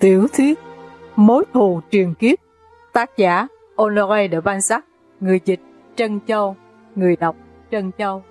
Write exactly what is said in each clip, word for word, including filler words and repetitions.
Tiểu thuyết Mối thù truyền kiếp, tác giả Honoré de Balzac, người dịch Trân Châu, người đọc Trân Châu.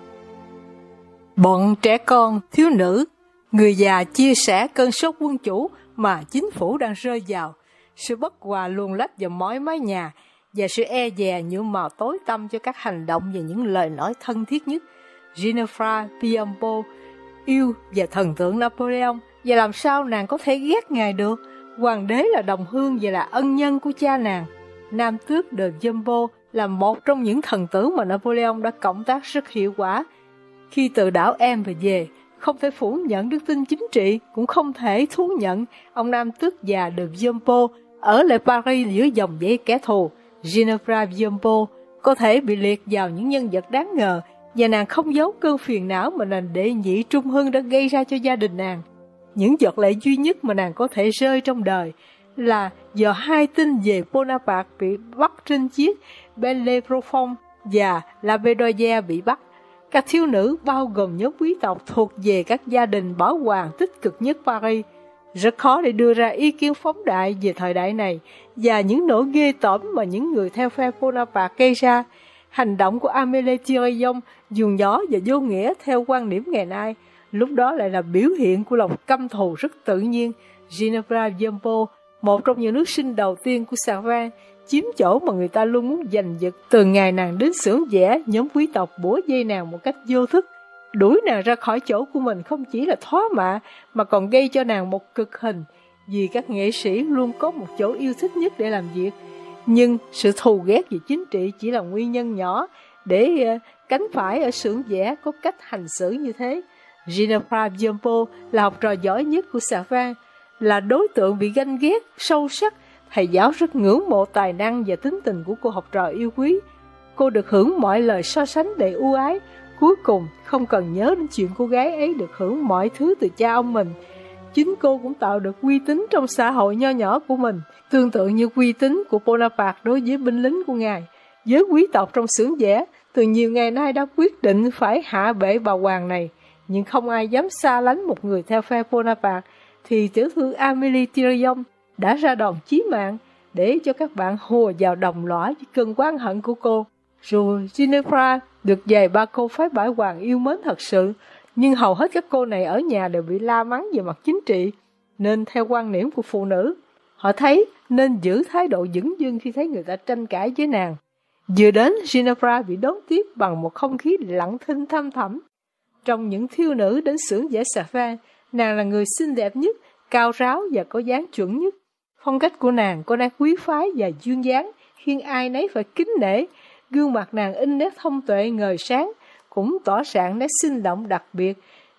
Bọn trẻ con, thiếu nữ, người già chia sẻ cơn sốt quân chủ mà chính phủ đang rơi vào, sự bất hòa luồn lách vào mỗi mái nhà và sự e dè nhuộm màu tối tăm cho các hành động và những lời nói thân thiết nhất. Ginevra Piombo yêu và thần tượng Napoleon, và làm sao nàng có thể ghét ngài được? Hoàng đế là đồng hương và là ân nhân của cha nàng. Nam tước de Jumbo là một trong những thần tử mà Napoleon đã cộng tác rất hiệu quả. Khi từ đảo Em về về, không thể phủ nhận đức tin chính trị, cũng không thể thú nhận ông Nam tước già de Jumbo ở lại Paris giữa dòng dãy kẻ thù. Ginevra Jumbo có thể bị liệt vào những nhân vật đáng ngờ, và nàng không giấu cơn phiền não mà nền đệ nhị Trung Hưng đã gây ra cho gia đình nàng. Những giọt lệ duy nhất mà nàng có thể rơi trong đời là do hai tin về Bonaparte bị bắt trên chiếc Belle Profonde và La Bédoyère bị bắt. Các thiếu nữ bao gồm nhóm quý tộc thuộc về các gia đình bảo hoàng tích cực nhất Paris. Rất khó để đưa ra ý kiến phóng đại về thời đại này và những nỗi ghê tởm mà những người theo phe Bonaparte gây ra. Hành động của Amélie Thirion dùng nhỏ và vô nghĩa theo quan điểm ngày nay, lúc đó lại là biểu hiện của lòng căm thù rất tự nhiên. Ginevra Jumbo, một trong những nữ sinh đầu tiên của Savoie, chiếm chỗ mà người ta luôn muốn giành giật. Từ ngày nàng đến xưởng vẽ, nhóm quý tộc bủa dây nàng một cách vô thức, đuổi nàng ra khỏi chỗ của mình không chỉ là thoá mạ mà còn gây cho nàng một cực hình, vì các nghệ sĩ luôn có một chỗ yêu thích nhất để làm việc. Nhưng sự thù ghét về chính trị chỉ là nguyên nhân nhỏ để uh, cánh phải ở xưởng vẽ có cách hành xử như thế. Ginevra Jumbo là học trò giỏi nhất của Savoie, là đối tượng bị ganh ghét sâu sắc. Thầy giáo rất ngưỡng mộ tài năng và tính tình của cô học trò yêu quý. Cô được hưởng mọi lời so sánh đầy ưu ái. Cuối cùng không cần nhớ đến chuyện cô gái ấy được hưởng mọi thứ từ cha ông mình, chính cô cũng tạo được uy tín trong xã hội nho nhỏ của mình, tương tự như uy tín của Bonaparte đối với binh lính của ngài. Giới quý tộc trong xưởng vẽ từ nhiều ngày nay đã quyết định phải hạ bệ bà hoàng này, nhưng không ai dám xa lánh một người theo phe Bonaparte. Thì tiểu thư Amélie Thirion đã ra đòn chí mạng để cho các bạn hùa vào đồng lõa với cơn oán hận của cô. Dù Ginevra được vài ba cô phái bãi hoàng yêu mến thật sự, nhưng hầu hết các cô này ở nhà đều bị la mắng về mặt chính trị, nên theo quan niệm của phụ nữ, họ thấy nên giữ thái độ dửng dưng khi thấy người ta tranh cãi với nàng. Vừa đến, Ginevra bị đón tiếp bằng một không khí lặng thinh thăm thẳm. Trong những thiếu nữ đến xưởng vẽ Savoie, nàng là người xinh đẹp nhất, cao ráo và có dáng chuẩn nhất. Phong cách của nàng có nét quý phái và duyên dáng, khiến ai nấy phải kính nể. Gương mặt nàng in nét thông tuệ ngời sáng, cũng tỏ rạng nét sinh động đặc biệt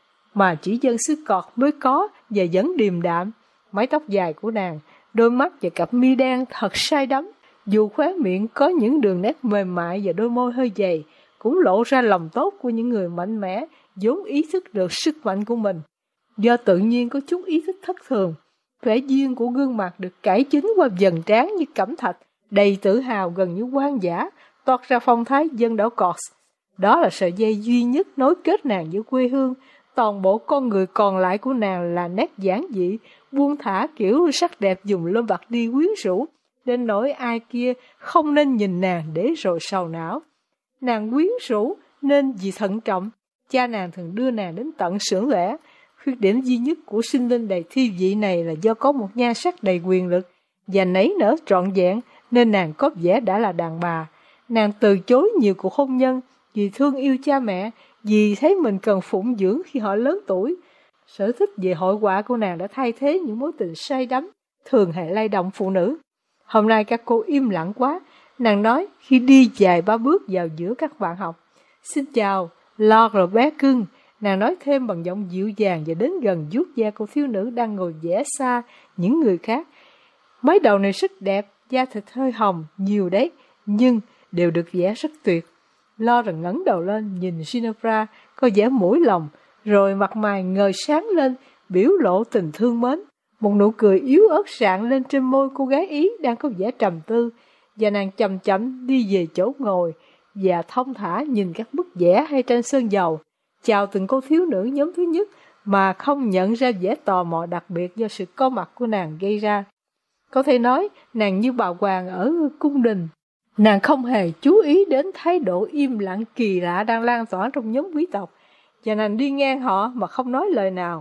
mà chỉ dân xứ cọt mới có và vẫn điềm đạm. Mái tóc dài của nàng, đôi mắt và cặp mi đen thật say đắm, dù khóe miệng có những đường nét mềm mại và đôi môi hơi dày, cũng lộ ra lòng tốt của những người mạnh mẽ, vốn ý thức được sức mạnh của mình. Do tự nhiên có chút ý thức thất thường, vẻ duyên của gương mặt được cải chính qua dần trán như cẩm thạch, đầy tự hào gần như hoang dã, toát ra phong thái dân đảo Corse. Đó là sợi dây duy nhất nối kết nàng với quê hương. Toàn bộ con người còn lại của nàng là nét giản dị, buông thả kiểu sắc đẹp dùng lên bạc đi quyến rũ, đến nỗi ai kia không nên nhìn nàng để rồi sầu não. Nàng quyến rũ nên vì thận trọng, cha nàng thường đưa nàng đến tận xưởng vẽ. Khuyết điểm duy nhất của sinh linh đầy thi vị này là do có một nhan sắc đầy quyền lực và nảy nở trọn vẹn, nên nàng có vẻ đã là đàn bà. Nàng từ chối nhiều cuộc hôn nhân vì thương yêu cha mẹ, vì thấy mình cần phụng dưỡng khi họ lớn tuổi. Sở thích về hội họa của nàng đã thay thế những mối tình say đắm thường hay lay động phụ nữ. Hôm nay các cô im lặng quá, nàng nói khi đi dài ba bước vào giữa các bạn học. Xin chào, Lord bé cưng. Nàng nói thêm bằng giọng dịu dàng và đến gần vuốt da cô thiếu nữ đang ngồi vẽ xa những người khác. Mái đầu này rất đẹp, da thịt hơi hồng, nhiều đấy, nhưng đều được vẽ rất tuyệt. Lauren ngẩng đầu lên nhìn Ginevra, có vẻ mũi lòng, rồi mặt mày ngời sáng lên, biểu lộ tình thương mến. Một nụ cười yếu ớt rạng lên trên môi cô gái Ý đang có vẻ trầm tư, và nàng chậm chậm đi về chỗ ngồi và thong thả nhìn các bức vẽ hay tranh sơn dầu. Chào từng cô thiếu nữ nhóm thứ nhất, mà không nhận ra vẻ tò mò đặc biệt do sự có mặt của nàng gây ra. Có thể nói, nàng như bà hoàng ở cung đình. Nàng không hề chú ý đến thái độ im lặng kỳ lạ đang lan tỏa trong nhóm quý tộc, và nàng đi ngang họ mà không nói lời nào.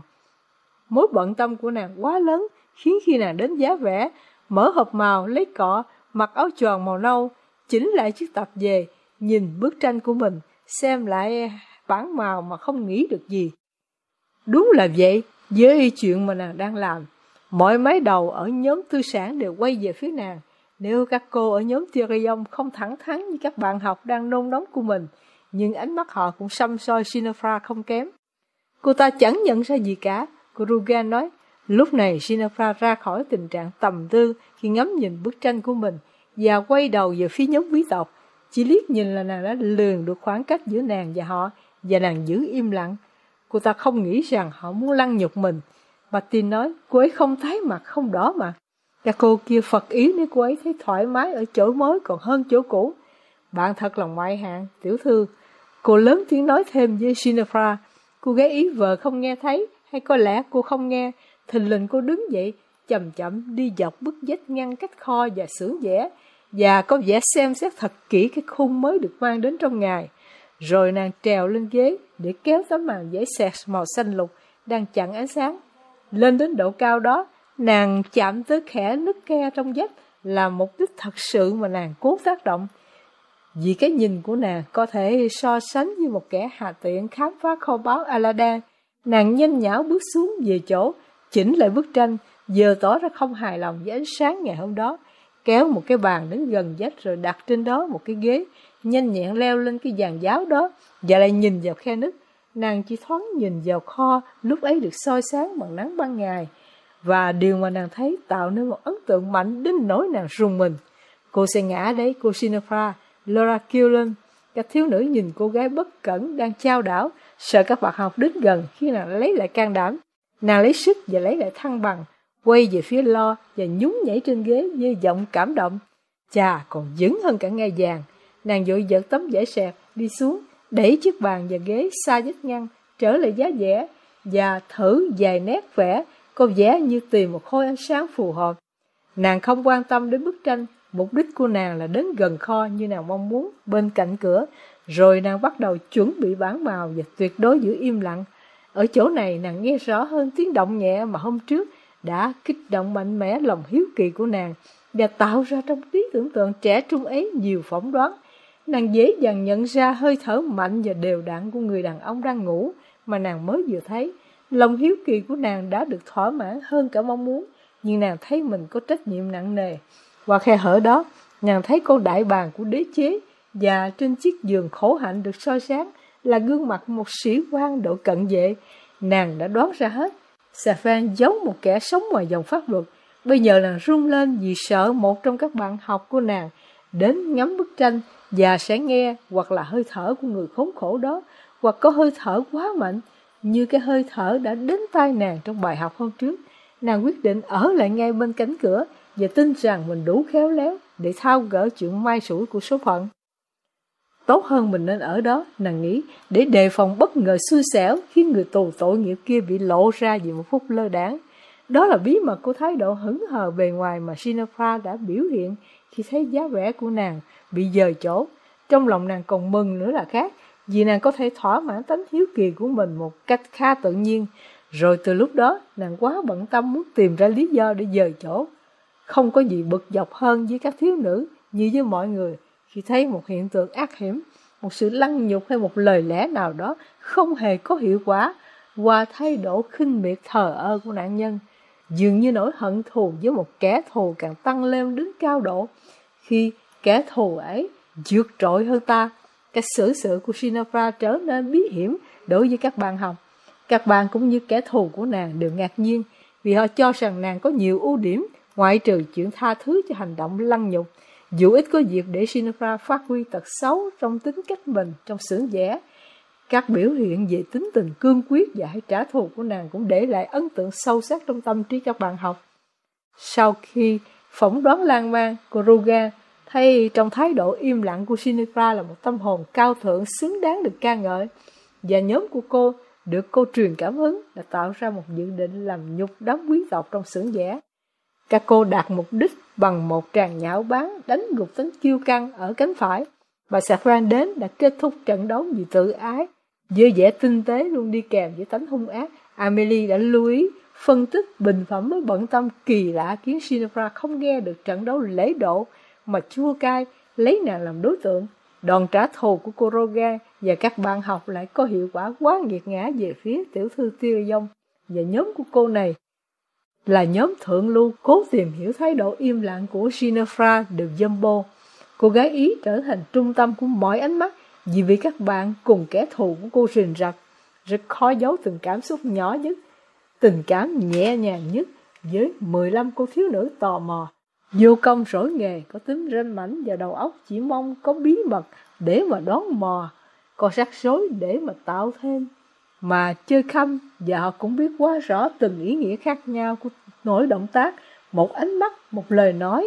Mối bận tâm của nàng quá lớn, khiến khi nàng đến giá vẽ, mở hộp màu, lấy cọ, mặc áo choàng màu nâu, chỉnh lại chiếc tập về, nhìn bức tranh của mình, xem lại bản màu mà không nghĩ được gì. Đúng là vậy, với chuyện mà nàng đang làm, mọi mái đầu ở nhóm tư sản đều quay về phía nàng. Nếu các cô ở nhóm Tyrion không thẳng thắn như các bạn học đang nôn nóng của mình, nhưng ánh mắt họ cũng săm soi Xenophra không kém. Cô ta chẳng nhận ra gì cả, cô Rugal nói. Lúc này Xenophra ra khỏi tình trạng tầm tư khi ngắm nhìn bức tranh của mình và quay đầu về phía nhóm quý tộc. Chỉ liếc nhìn là nàng đã lường được khoảng cách giữa nàng và họ, và nàng giữ im lặng. Cô ta không nghĩ rằng họ muốn lăng nhục mình. Martin nói, cô ấy không tái mặt, không đỏ mặt. Các cô kia phật ý nếu cô ấy thấy thoải mái ở chỗ mới còn hơn chỗ cũ. Bạn thật là ngoại hạng, tiểu thư. Cô lớn tiếng nói thêm với Xenophra. Cô gái ý vợ không nghe thấy, hay có lẽ cô không nghe. Thình lình cô đứng dậy, chậm chậm đi dọc bức vách ngăn cách kho và xưởng vẽ, và có vẻ xem xét thật kỹ cái khung mới được mang đến trong ngày. Rồi nàng trèo lên ghế để kéo tấm màn giấy xẹt màu xanh lục đang chặn ánh sáng. Lên đến độ cao đó, nàng chạm tới khẽ nứt ke trong vách là mục đích thật sự mà nàng cố tác động. Vì cái nhìn của nàng có thể so sánh với một kẻ hà tiện khám phá kho báu Aladdin. Nàng nhanh nhảu bước xuống về chỗ, chỉnh lại bức tranh, giờ tỏ ra không hài lòng với ánh sáng ngày hôm đó, kéo một cái bàn đến gần vách rồi đặt trên đó một cái ghế, nhanh nhẹn leo lên cái giàn giáo đó và lại nhìn vào khe nứt. Nàng chỉ thoáng nhìn vào kho lúc ấy được soi sáng bằng nắng ban ngày, và điều mà nàng thấy tạo nên một ấn tượng mạnh đến nỗi nàng rùng mình. Cô sẽ ngã đấy, cô Xenophra. Laura kêu lên. Các thiếu nữ nhìn cô gái bất cẩn đang chao đảo, sợ các bạn học đến gần khi nàng lấy lại can đảm. Nàng lấy sức và lấy lại thăng bằng, quay về phía Lo và nhún nhảy trên ghế với giọng cảm động. Chà, còn vững hơn cả ngai vàng. Nàng vội giật tấm vải sẹt đi xuống, đẩy chiếc bàn và ghế xa vách ngăn, trở lại giá vẽ và thử vài nét vẽ, có vẻ như tìm một khối ánh sáng phù hợp. Nàng không quan tâm đến bức tranh, mục đích của nàng là đến gần kho như nàng mong muốn, bên cạnh cửa. Rồi nàng bắt đầu chuẩn bị bản màu và tuyệt đối giữ im lặng. Ở chỗ này nàng nghe rõ hơn tiếng động nhẹ mà hôm trước đã kích động mạnh mẽ lòng hiếu kỳ của nàng và tạo ra trong trí tưởng tượng trẻ trung ấy nhiều phỏng đoán. Nàng dễ dàng nhận ra hơi thở mạnh và đều đặn của người đàn ông đang ngủ mà nàng mới vừa thấy. Lòng hiếu kỳ của nàng đã được thỏa mãn hơn cả mong muốn, nhưng nàng thấy mình có trách nhiệm nặng nề. Qua khe hở đó, nàng thấy con đại bàng của đế chế, và trên chiếc giường khổ hạnh được soi sáng là gương mặt một sĩ quan đội cận vệ. Nàng đã đoán ra hết. Safan giấu một kẻ sống ngoài dòng pháp luật. Bây giờ nàng run lên vì sợ một trong các bạn học của nàng đến ngắm bức tranh và sẽ nghe hoặc là hơi thở của người khốn khổ đó, hoặc có hơi thở quá mạnh như cái hơi thở đã đến tai nàng trong bài học hôm trước. Nàng quyết định ở lại ngay bên cánh cửa và tin rằng mình đủ khéo léo để thao gỡ chuyện may rủi của số phận. Tốt hơn mình nên ở đó, nàng nghĩ, để đề phòng bất ngờ xui xẻo khiến người tù tội nghiệp kia bị lộ ra vì một phút lơ đãng. Đó là bí mật của thái độ hững hờ bề ngoài mà Xenophra đã biểu hiện khi thấy giá vẽ của nàng bị dời chỗ. Trong lòng nàng còn mừng nữa là khác, vì nàng có thể thỏa mãn tánh hiếu kỳ của mình một cách khá tự nhiên. Rồi từ lúc đó, nàng quá bận tâm muốn tìm ra lý do để dời chỗ. Không có gì bực dọc hơn với các thiếu nữ như với mọi người khi thấy một hiện tượng ác hiểm, một sự lăng nhục hay một lời lẽ nào đó không hề có hiệu quả qua thái độ khinh miệt thờ ơ của nạn nhân. Dường như nỗi hận thù với một kẻ thù càng tăng lên đến cao độ khi kẻ thù ấy vượt trội hơn ta. Cái xử sự của Xenophra trở nên bí hiểm đối với các bạn học. Các bạn cũng như kẻ thù của nàng đều ngạc nhiên vì họ cho rằng nàng có nhiều ưu điểm ngoại trừ chuyện tha thứ cho hành động lăng nhục. Dù ít có dịp để Xenophra phát huy tật xấu trong tính cách mình trong xưởng vẽ, các biểu hiện về tính tình cương quyết và hay trả thù của nàng cũng để lại ấn tượng sâu sắc trong tâm trí các bạn học. Sau khi phỏng đoán lan man, cô Rugal thấy trong thái độ im lặng của Xenophra là một tâm hồn cao thượng xứng đáng được ca ngợi, và nhóm của cô được cô truyền cảm hứng, đã tạo ra một dự định làm nhục đám quý tộc trong xưởng vẽ. Các cô đạt mục đích bằng một tràng nhạo báng đánh gục tính kiêu căng ở cánh phải. Bà Safran đến đã kết thúc trận đấu vì tự ái. Với vẻ tinh tế luôn đi kèm với tánh hung ác, Amelie đã lưu ý, phân tích, bình phẩm với bận tâm kỳ lạ khiến Ginevra không nghe được trận đấu lễ độ mà chua cay lấy nàng làm đối tượng. Đòn trả thù của cô Rogan và các bạn học lại có hiệu quả quá nghiệt ngã về phía tiểu thư Tyrion, và nhóm của cô này là nhóm thượng lưu cố tìm hiểu thái độ im lặng của Ginevra de Jumbo. Cô gái Ý trở thành trung tâm của mọi ánh mắt vì vì các bạn cùng kẻ thù của cô rình rập, rất khó giấu từng cảm xúc nhỏ nhất, tình cảm nhẹ nhàng nhất với mười lăm cô thiếu nữ tò mò, vô công rỗi nghề, có tính ranh mãnh và đầu óc chỉ mong có bí mật để mà đón mò, có rắc rối để mà tạo thêm, mà chơi khăm, và họ cũng biết quá rõ từng ý nghĩa khác nhau của mỗi động tác, một ánh mắt, một lời nói,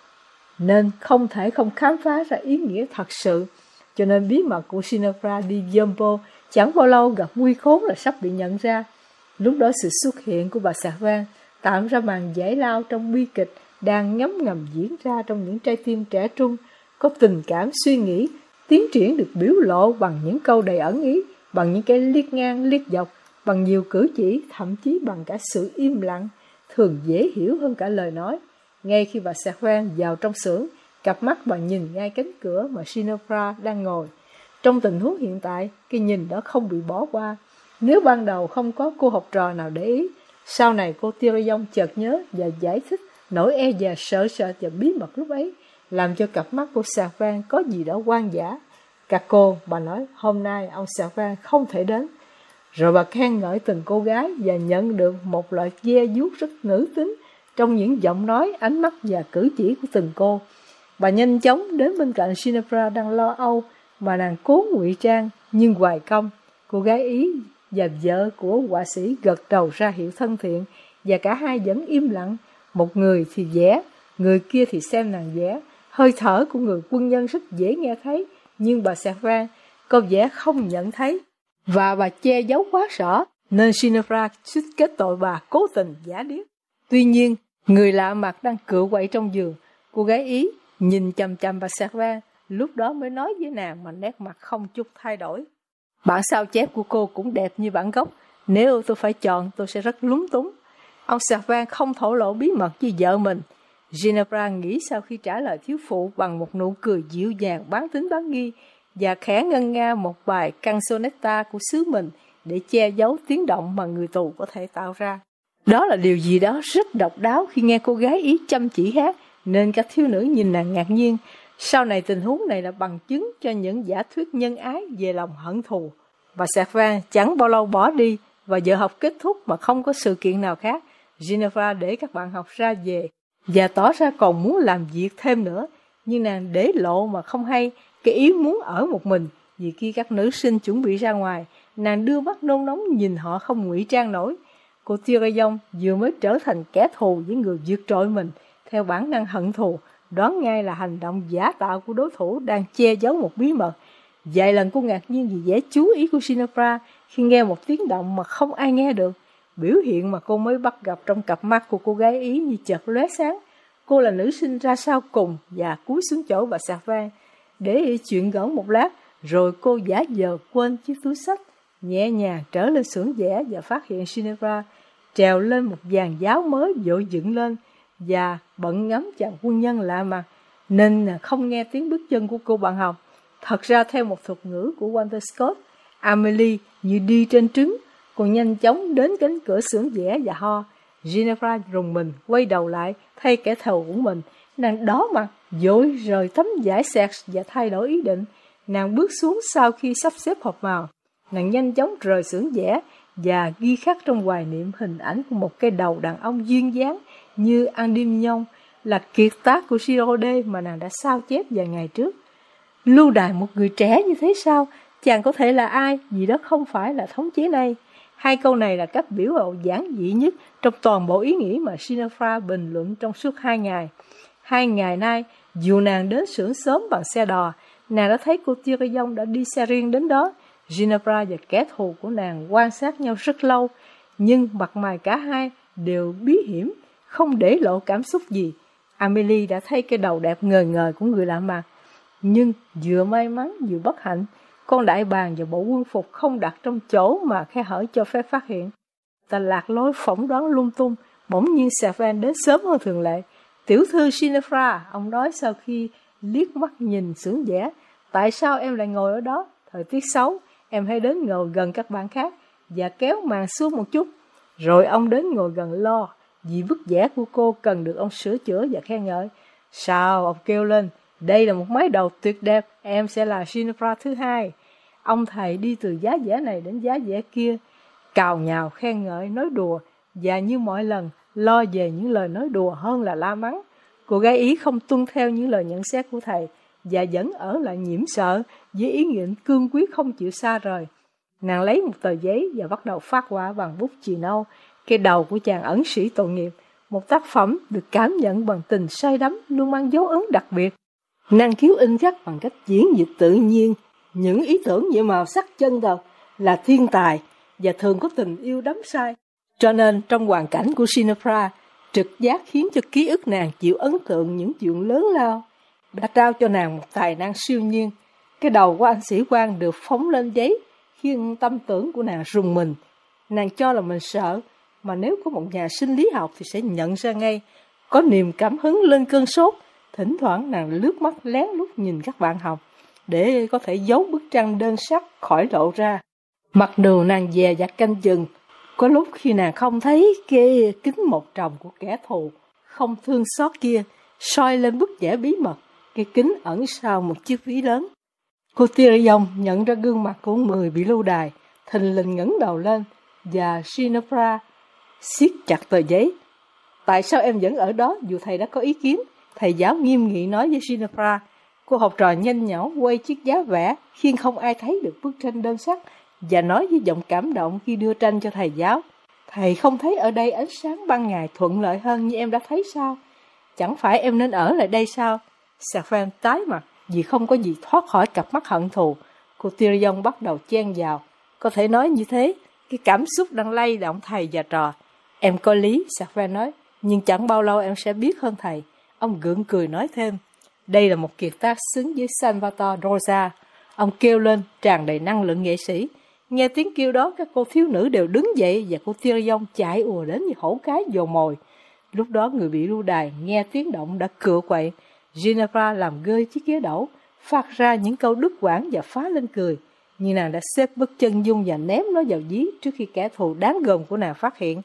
nên không thể không khám phá ra ý nghĩa thật sự. Cho nên bí mật của Ginevra de Jumbo chẳng bao lâu gặp nguy khốn là sắp bị nhận ra. Lúc đó sự xuất hiện của bà Safran tạo ra màn giải lao trong bi kịch đang ngấm ngầm diễn ra trong những trái tim trẻ trung, có tình cảm suy nghĩ, tiến triển được biểu lộ bằng những câu đầy ẩn ý, bằng những cái liếc ngang liếc dọc, bằng nhiều cử chỉ, thậm chí bằng cả sự im lặng, thường dễ hiểu hơn cả lời nói. Ngay khi bà Safran vào trong xưởng, cặp mắt bà nhìn ngay cánh cửa mà Ginevra đang ngồi. Trong tình huống hiện tại, cái nhìn đó không bị bỏ qua. Nếu ban đầu không có cô học trò nào để ý, sau này cô Tyrion chợt nhớ và giải thích nỗi e dè sợ sợ và bí mật lúc ấy, làm cho cặp mắt của Safran có gì đó hoang dã. Các cô, bà nói, hôm nay ông Safran không thể đến. Rồi bà khen ngợi từng cô gái và nhận được một loại ve vuốt rất nữ tính trong những giọng nói, ánh mắt và cử chỉ của từng cô. Bà nhanh chóng đến bên cạnh Ginevra đang lo âu mà nàng cố ngụy trang nhưng hoài công. Cô gái Ý và vợ của họa sĩ gật đầu ra hiệu thân thiện, và cả hai vẫn im lặng. Một người thì vẽ, người kia thì xem nàng vẽ. Hơi thở của người quân nhân rất dễ nghe thấy, nhưng bà Safran có vẻ không nhận thấy, và bà che giấu quá rõ, nên Ginevra suýt kết tội bà cố tình giả điếc. Tuy nhiên, người lạ mặt đang cựa quậy trong giường. Cô gái Ý nhìn chằm chằm bà Safran, lúc đó mới nói với nàng mà nét mặt không chút thay đổi. Bản sao chép của cô cũng đẹp như bản gốc. Nếu tôi phải chọn, tôi sẽ rất lúng túng. Ông Safran không thổ lộ bí mật với vợ mình. Ginevra nghĩ sau khi trả lời thiếu phụ bằng một nụ cười dịu dàng bán tính bán nghi, và khẽ ngân nga một bài canzonetta của xứ mình để che giấu tiếng động mà người tù có thể tạo ra. Đó là điều gì đó rất độc đáo khi nghe cô gái Ý chăm chỉ hát, nên các thiếu nữ nhìn nàng ngạc nhiên. Sau này tình huống này là bằng chứng cho những giả thuyết nhân ái về lòng hận thù. Bà Safran chẳng bao lâu bỏ đi, và giờ học kết thúc mà không có sự kiện nào khác. Ginevra để các bạn học ra về và tỏ ra còn muốn làm việc thêm nữa, nhưng nàng để lộ mà không hay cái ý muốn ở một mình. Vì khi các nữ sinh chuẩn bị ra ngoài, nàng đưa mắt nôn nóng nhìn họ không ngụy trang nổi. Cô Tyrion vừa mới trở thành kẻ thù với người vượt trội mình, theo bản năng hận thù, đoán ngay là hành động giả tạo của đối thủ đang che giấu một bí mật. Vài lần cô ngạc nhiên vì vẻ chú ý của Ginevra khi nghe một tiếng động mà không ai nghe được. Biểu hiện mà cô mới bắt gặp trong cặp mắt của cô gái Ý như chợt lóe sáng. Cô là nữ sinh ra sau cùng và cúi xuống chỗ bà Safran để chuyện gỡn một lát, rồi cô giả vờ quên chiếc túi xách, nhẹ nhàng trở lên xưởng vẽ và phát hiện Ginevra trèo lên một dàn giáo mới vội dựng lên và bận ngắm chàng quân nhân lạ mặt, nên không nghe tiếng bước chân của cô bạn học. Thật ra theo một thuật ngữ của Walter Scott, Amelie như đi trên trứng. Cô nhanh chóng đến cánh cửa xưởng vẽ và ho. Ginevra rùng mình quay đầu lại thay kẻ thù của mình. Nàng đỏ mặt, vội rời tấm vải xẹt và thay đổi ý định. Nàng bước xuống sau khi sắp xếp hộp màu. Nàng nhanh chóng rời xưởng vẽ và ghi khắc trong hoài niệm hình ảnh của một cái đầu đàn ông duyên dáng như Endymion, là kiệt tác của Giraudet mà nàng đã sao chép vài ngày trước. Lưu đày một người trẻ như thế sao? Chàng có thể là ai? Vì đó không phải là thống chế này. Hai câu này là cách biểu lộ giản dị nhất trong toàn bộ ý nghĩ mà Ginevra bình luận trong suốt hai ngày. Hai ngày nay, dù nàng đến xưởng sớm bằng xe đò, nàng đã thấy cô Tyrion đã đi xe riêng đến đó. Ginevra và kẻ thù của nàng quan sát nhau rất lâu, nhưng mặt mày cả hai đều bí hiểm, không để lộ cảm xúc gì. Amélie đã thấy cái đầu đẹp ngời ngời của người lạ mặt, nhưng vừa may mắn vừa bất hạnh, con đại bàng và bộ quân phục không đặt trong chỗ mà khe hở cho phép phát hiện. Ta lạc lối phỏng đoán lung tung, bỗng nhiên Servan đến sớm hơn thường lệ. Tiểu thư Ginevra, ông nói sau khi liếc mắt nhìn xưởng vẽ, tại sao em lại ngồi ở đó? Thời tiết xấu, em hãy đến ngồi gần các bạn khác và kéo màn xuống một chút. Rồi ông đến ngồi gần lo, vì bức vẽ của cô cần được ông sửa chữa và khen ngợi. Sao? Ông kêu lên, đây là một mái đầu tuyệt đẹp, em sẽ là Ginevra thứ hai. Ông thầy đi từ giá vẽ này đến giá vẽ kia, cào nhào khen ngợi, nói đùa, và như mọi lần, lo về những lời nói đùa hơn là la mắng. Cô gái Ý không tuân theo những lời nhận xét của thầy, và vẫn ở lại nhiễm sợ với ý nguyện cương quyết không chịu xa rời. Nàng lấy một tờ giấy và bắt đầu phát họa bằng bút chì nâu cái đầu của chàng ẩn sĩ tội nghiệp, một tác phẩm được cảm nhận bằng tình say đắm, luôn mang dấu ấn đặc biệt. Năng khiếu in khắc bằng cách diễn dịch tự nhiên, những ý tưởng về màu sắc chân thật, là thiên tài và thường có tình yêu đắm say. Cho nên trong hoàn cảnh của Ginevra, trực giác khiến cho ký ức nàng chịu ấn tượng những chuyện lớn lao, đã trao cho nàng một tài năng siêu nhiên. Cái đầu của anh sĩ quan được phóng lên giấy, khiến tâm tưởng của nàng rùng mình. Nàng cho là mình sợ, mà nếu có một nhà sinh lý học thì sẽ nhận ra ngay. Có niềm cảm hứng lên cơn sốt, thỉnh thoảng nàng lướt mắt lén lút nhìn các bạn học, để có thể giấu bức tranh đơn sắc khỏi lộ ra. Mặt đường nàng dè dặt canh chừng, có lúc khi nàng không thấy cái kính một tròng của kẻ thù không thương xót kia soi lên bức vẽ bí mật, cái kính ẩn sau một chiếc ví lớn. Cô Tyrion nhận ra gương mặt của người bị lưu đày, thình lình ngẩng đầu lên, và Ginevra siết chặt tờ giấy. Tại sao em vẫn ở đó dù thầy đã có ý kiến? Thầy giáo nghiêm nghị nói với Ginevra. Cô học trò nhanh nhảu quay chiếc giá vẽ khi không ai thấy được bức tranh đơn sắc, và nói với giọng cảm động khi đưa tranh cho thầy giáo. Thầy không thấy ở đây ánh sáng ban ngày thuận lợi hơn như em đã thấy sao? Chẳng phải em nên ở lại đây sao? Servan tái mặt vì không có gì thoát khỏi cặp mắt hận thù. Cô Tyrion bắt đầu chen vào. Có thể nói như thế, cái cảm xúc đang lay động thầy và trò. Em có lý, Servan nói, nhưng chẳng bao lâu em sẽ biết hơn thầy. Ông gượng cười nói thêm, đây là một kiệt tác xứng với Salvatore Rosa. Ông kêu lên, tràn đầy năng lượng nghệ sĩ. Nghe tiếng kêu đó, các cô thiếu nữ đều đứng dậy và cô Tyrion chạy ùa đến như hổ cái dồ mồi. Lúc đó người bị lưu đày nghe tiếng động đã cựa quậy. Ginevra làm gơi chiếc ghế đẩu, phát ra những câu đứt quãng và phá lên cười. Nhưng nàng đã xếp bức chân dung và ném nó vào dí trước khi kẻ thù đáng gờm của nàng phát hiện.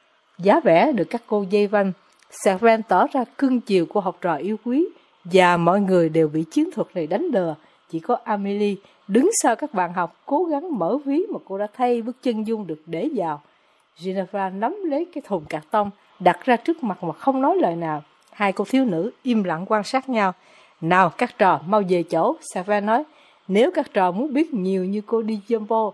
Giá vẽ được các cô dây vanh, Servan tỏ ra cưng chiều của học trò yêu quý, và mọi người đều bị chiến thuật này đánh lừa. Chỉ có Amélie đứng sau các bạn học cố gắng mở ví mà cô đã thay bức chân dung được để vào. Ginevra nắm lấy cái thùng cạc tông đặt ra trước mặt mà không nói lời nào. Hai cô thiếu nữ im lặng quan sát nhau. Nào các trò mau về chỗ, Servan nói. Nếu các trò muốn biết nhiều như cô Di Jumbo,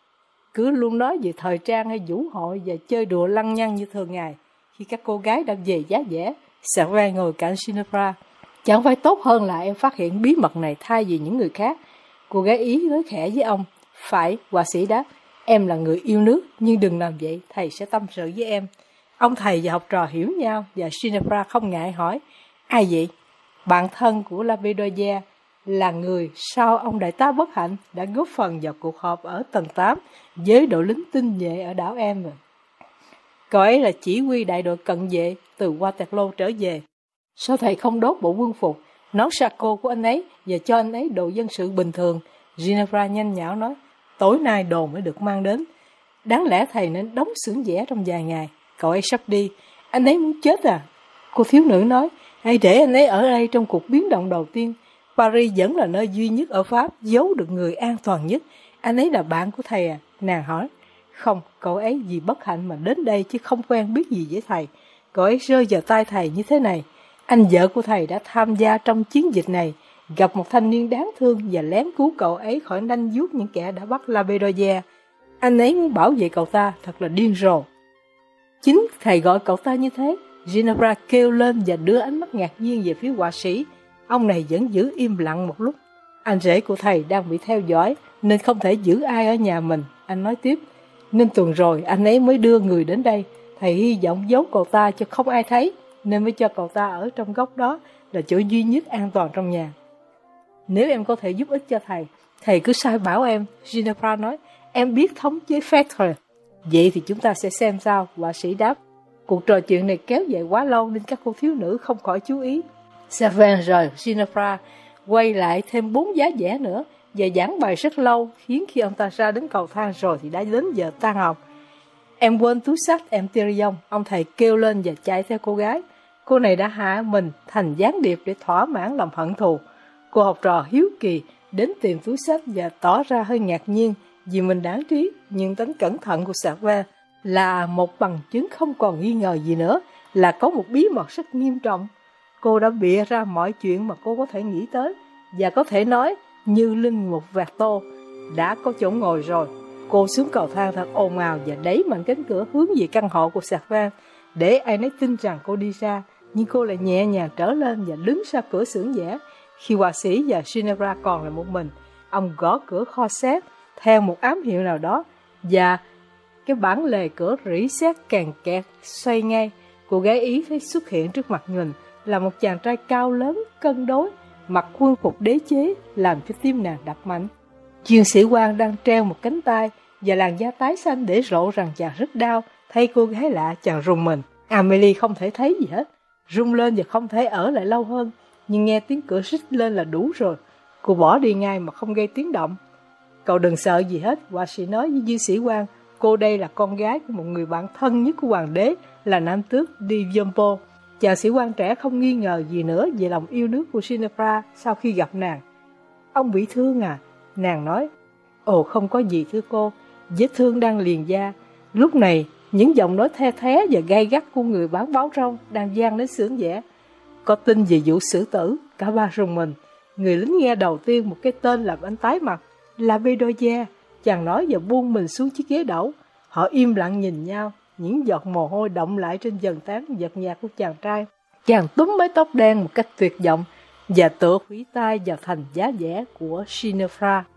cứ luôn nói về thời trang hay vũ hội và chơi đùa lăng nhăng như thường ngày. Khi các cô gái đã về giá vẽ, Servan ngồi cạnh Ginevra. Chẳng phải tốt hơn là em phát hiện bí mật này thay vì những người khác? Cô gái Ý nói khẽ với ông. Phải, họa sĩ đáp. Em là người yêu nước, nhưng đừng làm vậy, thầy sẽ tâm sự với em. Ông thầy và học trò hiểu nhau, và Ginevra không ngại hỏi. Ai vậy? Bạn thân của Labedoya, là người sau ông đại tá bất hạnh đã góp phần vào cuộc họp ở tầng tám với đội lính tinh nhuệ ở đảo Em. Cậu ấy là chỉ huy đại đội cận vệ từ Waterloo trở về. Sao thầy không đốt bộ quân phục, nón saco của anh ấy và cho anh ấy đồ dân sự bình thường? Ginevra nhanh nhảu nói. Tối nay đồ mới được mang đến. Đáng lẽ thầy nên đóng xưởng vẽ trong vài ngày. Cậu ấy sắp đi. Anh ấy muốn chết à? Cô thiếu nữ nói. Hãy để anh ấy ở đây trong cuộc biến động đầu tiên. Paris vẫn là nơi duy nhất ở Pháp giấu được người an toàn nhất. Anh ấy là bạn của thầy à? Nàng hỏi. Không, cậu ấy vì bất hạnh mà đến đây chứ không quen biết gì với thầy. Cậu ấy rơi vào tay thầy như thế này. Anh vợ của thầy đã tham gia trong chiến dịch này, gặp một thanh niên đáng thương và lén cứu cậu ấy khỏi nanh vuốt những kẻ đã bắt Labedoya. Anh ấy muốn bảo vệ cậu ta, thật là điên rồ. Chính thầy gọi cậu ta như thế. Ginevra kêu lên và đưa ánh mắt ngạc nhiên về phía họa sĩ. Ông này vẫn giữ im lặng một lúc. Anh rể của thầy đang bị theo dõi, nên không thể giữ ai ở nhà mình. Anh nói tiếp, nên tuần rồi anh ấy mới đưa người đến đây. Thầy hy vọng giấu cậu ta cho không ai thấy, nên mới cho cậu ta ở trong góc đó, là chỗ duy nhất an toàn trong nhà. Nếu em có thể giúp ích cho thầy, thầy cứ sai bảo em. Ginevra nói, em biết thống chế Factor. Vậy thì chúng ta sẽ xem sao, họa sĩ đáp. Cuộc trò chuyện này kéo dài quá lâu nên các cô thiếu nữ không khỏi chú ý. Servan rời Ginevra, quay lại thêm bốn giá vẽ nữa và giảng bài rất lâu, khiến khi ông ta ra đến cầu thang rồi thì đã đến giờ tan học. Em quên túi sách em Tyrion, ông thầy kêu lên và chạy theo cô gái. Cô này đã hạ mình thành gián điệp để thỏa mãn lòng hận thù. Cô học trò hiếu kỳ đến tìm túi sách và tỏ ra hơi ngạc nhiên vì mình đáng trí, nhưng tính cẩn thận của Servan là một bằng chứng không còn nghi ngờ gì nữa là có một bí mật rất nghiêm trọng. Cô đã bịa ra mọi chuyện mà cô có thể nghĩ tới, và có thể nói như linh mục Verto đã có chỗ ngồi rồi. Cô xuống cầu thang thật ồn ào và đẩy mạnh cánh cửa hướng về căn hộ của Servan để ai nấy tin rằng cô đi ra, nhưng cô lại nhẹ nhàng trở lên và đứng ra cửa xưởng vẽ. Khi họa sĩ và Ginevra còn là một mình, ông gõ cửa kho xét theo một ám hiệu nào đó, và cái bản lề cửa rỉ sét càng kẹt xoay ngay. Cô gái Ý thấy xuất hiện trước mặt mình là một chàng trai cao lớn, cân đối, mặc quân phục đế chế, làm cho tim nàng đập mạnh. Chuyên sĩ quan đang treo một cánh tay và làn da tái xanh để lộ rằng chàng rất đau. Thấy cô gái lạ, chàng rùng mình. Amelie không thể thấy gì hết, rung lên và không thể ở lại lâu hơn, nhưng nghe tiếng cửa rít lên là đủ rồi. Cô bỏ đi ngay mà không gây tiếng động. Cậu đừng sợ gì hết, họa sĩ nói với dư sĩ quan. Cô đây là con gái của một người bạn thân nhất của hoàng đế, là nam tước Di Viompo. Chàng sĩ quan trẻ không nghi ngờ gì nữa về lòng yêu nước của Ginevra sau khi gặp nàng. Ông bị thương à? Nàng nói. Ồ, không có gì thưa cô, vết thương đang liền da. Lúc này, những giọng nói the thé và gay gắt của người bán báo rong đang vang đến xưởng vẽ. Có tin về vụ xử tử, cả ba rùng mình. Người lính nghe đầu tiên một cái tên làm anh tái mặt, là Bedoya. Chàng nói và buông mình xuống chiếc ghế đẩu. Họ im lặng nhìn nhau, những giọt mồ hôi đọng lại trên dần tán giật nhạt của chàng trai. Chàng túm mái tóc đen một cách tuyệt vọng và tựa khủy tay vào thành giá vẽ của Ginevra.